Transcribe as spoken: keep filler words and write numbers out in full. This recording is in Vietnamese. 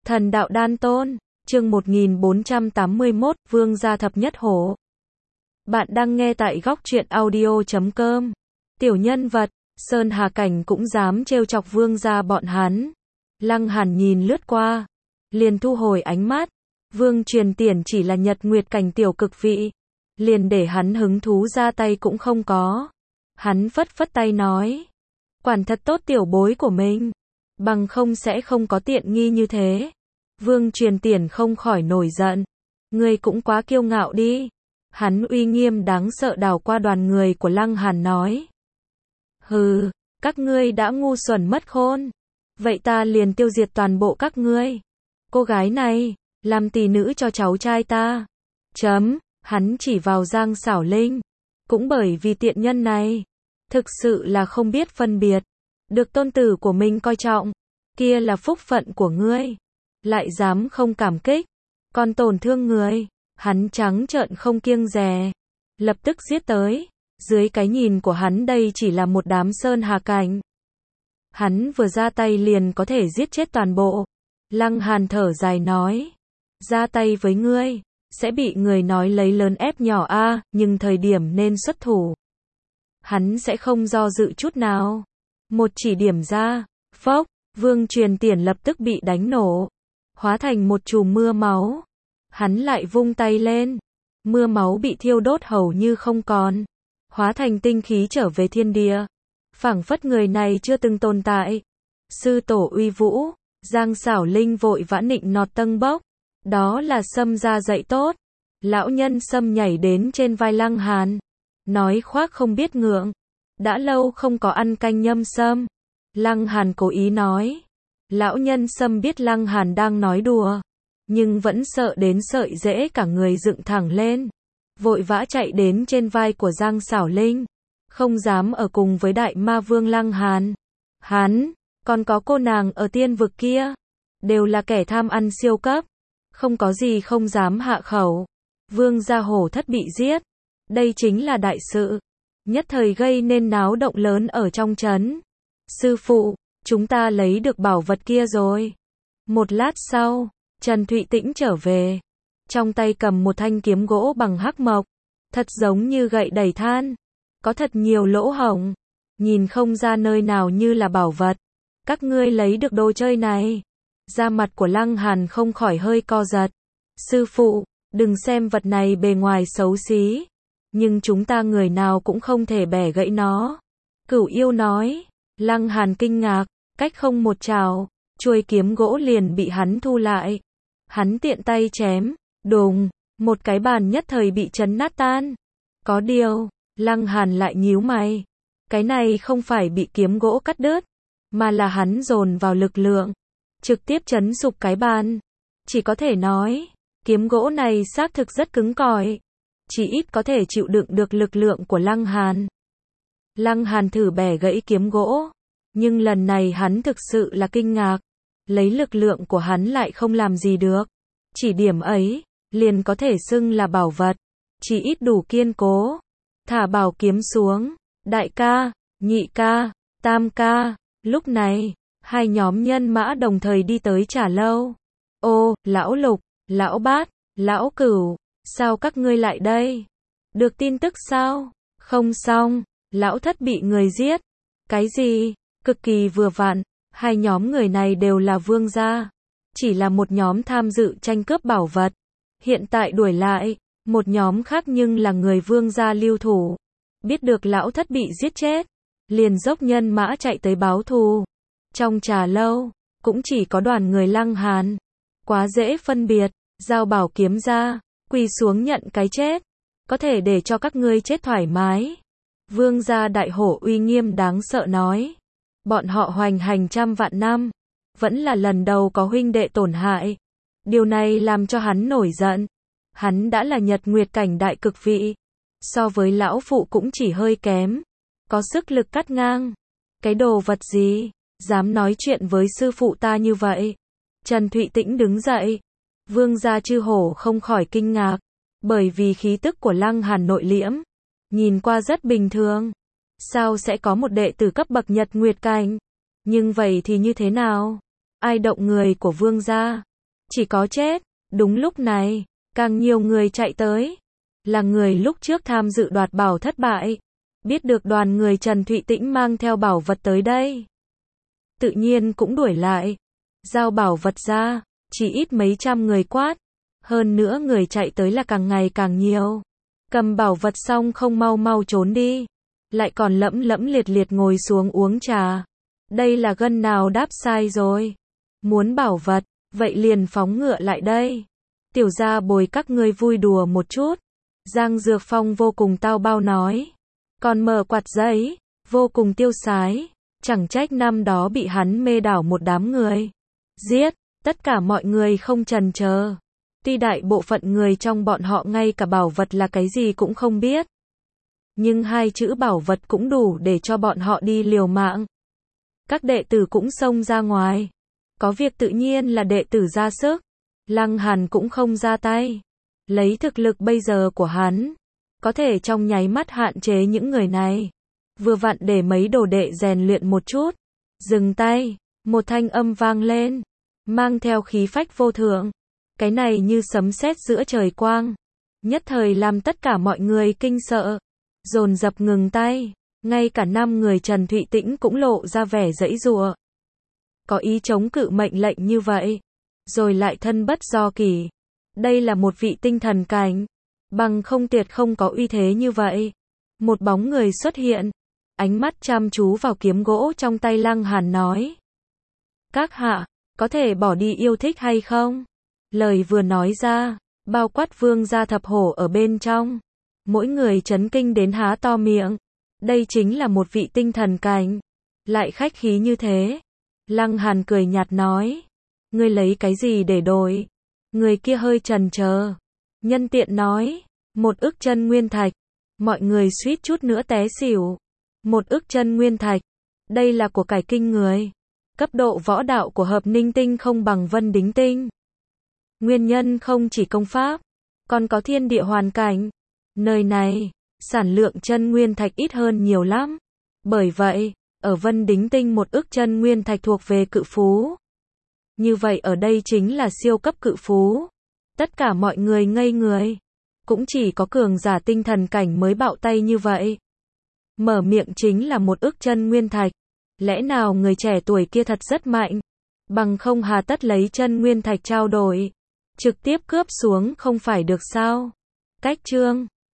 Thần đạo đan tôn, chương một nghìn bốn trăm tám mươi mốt, Vương gia thập nhất hổ. Bạn đang nghe tại góc truyện audio chấm com. Tiểu nhân vật, Sơn Hà Cảnh cũng dám trêu chọc vương gia bọn hắn. Lăng Hàn nhìn lướt qua, liền thu hồi ánh mắt. Vương Truyền Tiễn chỉ là Nhật Nguyệt Cảnh tiểu cực vị, liền để hắn hứng thú ra tay cũng không có. Hắn phất phất tay nói, quản thật tốt tiểu bối của mình, bằng không sẽ không có tiện nghi như thế. Vương Truyền Tiễn không khỏi nổi giận, ngươi cũng quá kiêu ngạo đi. Hắn uy nghiêm đáng sợ đảo qua đoàn người của Lăng Hàn nói, hừ, các ngươi đã ngu xuẩn mất khôn, vậy ta liền tiêu diệt toàn bộ các ngươi. Cô gái này, làm tỷ nữ cho cháu trai ta. Chấm, hắn chỉ vào Giang Sảo Linh. Cũng bởi vì tiện nhân này, thực sự là không biết phân biệt, được tôn tử của mình coi trọng, kia là phúc phận của ngươi, lại dám không cảm kích, còn tổn thương người. Hắn trắng trợn không kiêng dè, lập tức giết tới. Dưới cái nhìn của hắn đây chỉ là một đám Sơn Hà Cảnh, hắn vừa ra tay liền có thể giết chết toàn bộ. Lăng Hàn thở dài nói, ra tay với ngươi, sẽ bị người nói lấy lớn ép nhỏ a, nhưng thời điểm nên xuất thủ, hắn sẽ không do dự chút nào. Một chỉ điểm ra, phốc, Vương Truyền Tiễn lập tức bị đánh nổ, hóa thành một chùm mưa máu. Hắn lại vung tay lên, mưa máu bị thiêu đốt hầu như không còn, hóa thành tinh khí trở về thiên địa, phảng phất người này chưa từng tồn tại. Sư tổ uy vũ, Giang Sảo Linh vội vã nịnh nọt tâng bốc, đó là Sâm gia dạy tốt. Lão nhân Sâm nhảy đến trên vai Lăng Hàn, nói khoác không biết ngượng, đã lâu không có ăn canh nhâm sâm. Lăng Hàn cố ý nói, lão nhân Sâm biết Lăng Hàn đang nói đùa, nhưng vẫn sợ đến sợi rễ cả người dựng thẳng lên, vội vã chạy đến trên vai của Giang Sảo Linh, không dám ở cùng với đại ma vương Lăng Hàn. Hắn, còn có cô nàng ở tiên vực kia, đều là kẻ tham ăn siêu cấp, không có gì không dám hạ khẩu. Vương gia hổ thất bị giết, đây chính là đại sự, nhất thời gây nên náo động lớn ở trong trấn. Sư phụ, chúng ta lấy được bảo vật kia rồi. Một lát sau, Trần Thụy Tĩnh trở về, trong tay cầm một thanh kiếm gỗ bằng hắc mộc, thật giống như gậy đẩy than, có thật nhiều lỗ hổng, nhìn không ra nơi nào như là bảo vật. Các ngươi lấy được đồ chơi này? Da mặt của Lăng Hàn không khỏi hơi co giật. Sư phụ, đừng xem vật này bề ngoài xấu xí, nhưng chúng ta người nào cũng không thể bẻ gãy nó. Cửu Yêu nói. Lăng Hàn kinh ngạc, cách không một trào, chuôi kiếm gỗ liền bị hắn thu lại. Hắn tiện tay chém, đùng, một cái bàn nhất thời bị chấn nát tan. Có điều, Lăng Hàn lại nhíu mày, cái này không phải bị kiếm gỗ cắt đứt, mà là hắn dồn vào lực lượng, trực tiếp chấn sụp cái bàn. Chỉ có thể nói, kiếm gỗ này xác thực rất cứng cỏi, chỉ ít có thể chịu đựng được lực lượng của Lăng Hàn. Lăng Hàn thử bẻ gãy kiếm gỗ, nhưng lần này hắn thực sự là kinh ngạc, lấy lực lượng của hắn lại không làm gì được. Chỉ điểm ấy, liền có thể xưng là bảo vật, chỉ ít đủ kiên cố. Thả bảo kiếm xuống, đại ca, nhị ca, tam ca. Lúc này, hai nhóm nhân mã đồng thời đi tới trà lâu. Ô, lão Lục, lão Bát, lão Cửu, sao các ngươi lại đây? Được tin tức sao? Không xong, lão thất bị người giết. Cái gì? Cực kỳ vừa vặn, hai nhóm người này đều là vương gia, chỉ là một nhóm tham dự tranh cướp bảo vật, hiện tại đuổi lại, một nhóm khác nhưng là người vương gia lưu thủ, biết được lão thất bị giết chết, liền dốc nhân mã chạy tới báo thù. Trong trà lâu, cũng chỉ có đoàn người Lăng Hàn, quá dễ phân biệt, giao bảo kiếm ra, quỳ xuống nhận cái chết, có thể để cho các ngươi chết thoải mái. Vương gia đại hổ uy nghiêm đáng sợ nói, bọn họ hoành hành trăm vạn năm, vẫn là lần đầu có huynh đệ tổn hại. Điều này làm cho hắn nổi giận. Hắn đã là Nhật Nguyệt Cảnh đại cực vị, so với lão phụ cũng chỉ hơi kém, có sức lực cắt ngang. Cái đồ vật gì, dám nói chuyện với sư phụ ta như vậy? Trần Thụy Tĩnh đứng dậy. Vương gia chư hổ không khỏi kinh ngạc, bởi vì khí tức của Lăng Hàn nội liễm, nhìn qua rất bình thường. Sao sẽ có một đệ tử cấp bậc Nhật Nguyệt Cảnh? Nhưng vậy thì như thế nào? Ai động người của vương gia? chỉ có chết. Đúng lúc này, càng nhiều người chạy tới. Là người lúc trước tham dự đoạt bảo thất bại. Biết được đoàn người Trần Thụy Tĩnh mang theo bảo vật tới đây. Tự nhiên cũng đuổi lại. Giao bảo vật ra, chỉ ít mấy trăm người quát. Hơn nữa người chạy tới là càng ngày càng nhiều. Cầm bảo vật xong không mau mau trốn đi. Lại còn lẫm lẫm liệt liệt ngồi xuống uống trà. Đây là gân nào đáp sai rồi. Muốn bảo vật, vậy liền phóng ngựa lại đây. Tiểu gia bồi các ngươi vui đùa một chút. Giang Dược Phong vô cùng tao bao nói. Còn mở quạt giấy, vô cùng tiêu sái. Chẳng trách năm đó bị hắn mê đảo một đám người. Giết, tất cả mọi người không chần chờ. Tuy đại bộ phận người trong bọn họ ngay cả bảo vật là cái gì cũng không biết. Nhưng hai chữ bảo vật cũng đủ để cho bọn họ đi liều mạng. Các đệ tử cũng xông ra ngoài. Có việc tự nhiên là đệ tử ra sức. Lăng Hàn cũng không ra tay. Lấy thực lực bây giờ của hắn, có thể trong nháy mắt hạn chế những người này. Vừa vặn để mấy đồ đệ rèn luyện một chút. Dừng tay, một thanh âm vang lên, mang theo khí phách vô thượng. Cái này như sấm sét giữa trời quang, nhất thời làm tất cả mọi người kinh sợ, dồn dập ngừng tay. Ngay cả năm người Trần Thụy Tĩnh cũng lộ ra vẻ giãy giụa. Có ý chống cự mệnh lệnh như vậy, rồi lại thân bất do kỷ. Đây là một vị tinh thần cảnh, bằng không tuyệt không có uy thế như vậy. Một bóng người xuất hiện, ánh mắt chăm chú vào kiếm gỗ trong tay Lăng Hàn nói. Các hạ, có thể bỏ đi yêu thích hay không? Lời vừa nói ra, bao quát Vương gia thập hổ ở bên trong. Mỗi người chấn kinh đến há to miệng. Đây chính là một vị tinh thần cảnh. Lại khách khí như thế. Lăng Hàn cười nhạt nói. Ngươi lấy cái gì để đổi? Người kia hơi chần chờ. Nhân tiện nói. Một ức chân nguyên thạch. Mọi người suýt chút nữa té xỉu. Một ức chân nguyên thạch. Đây là của cải kinh người. Cấp độ võ đạo của Hợp Ninh Tinh không bằng Vân Đính Tinh. Nguyên nhân không chỉ công pháp, còn có thiên địa hoàn cảnh. Nơi này, sản lượng chân nguyên thạch ít hơn nhiều lắm. Bởi vậy, ở Vân Đính Tinh một ức chân nguyên thạch thuộc về cự phú. Như vậy ở đây chính là siêu cấp cự phú. Tất cả mọi người ngây người. Cũng chỉ có cường giả tinh thần cảnh mới bạo tay như vậy. Mở miệng chính là một ức chân nguyên thạch. Lẽ nào người trẻ tuổi kia thật rất mạnh? Bằng không hà tất lấy chân nguyên thạch trao đổi. Trực tiếp cướp xuống không phải được sao? Cách chương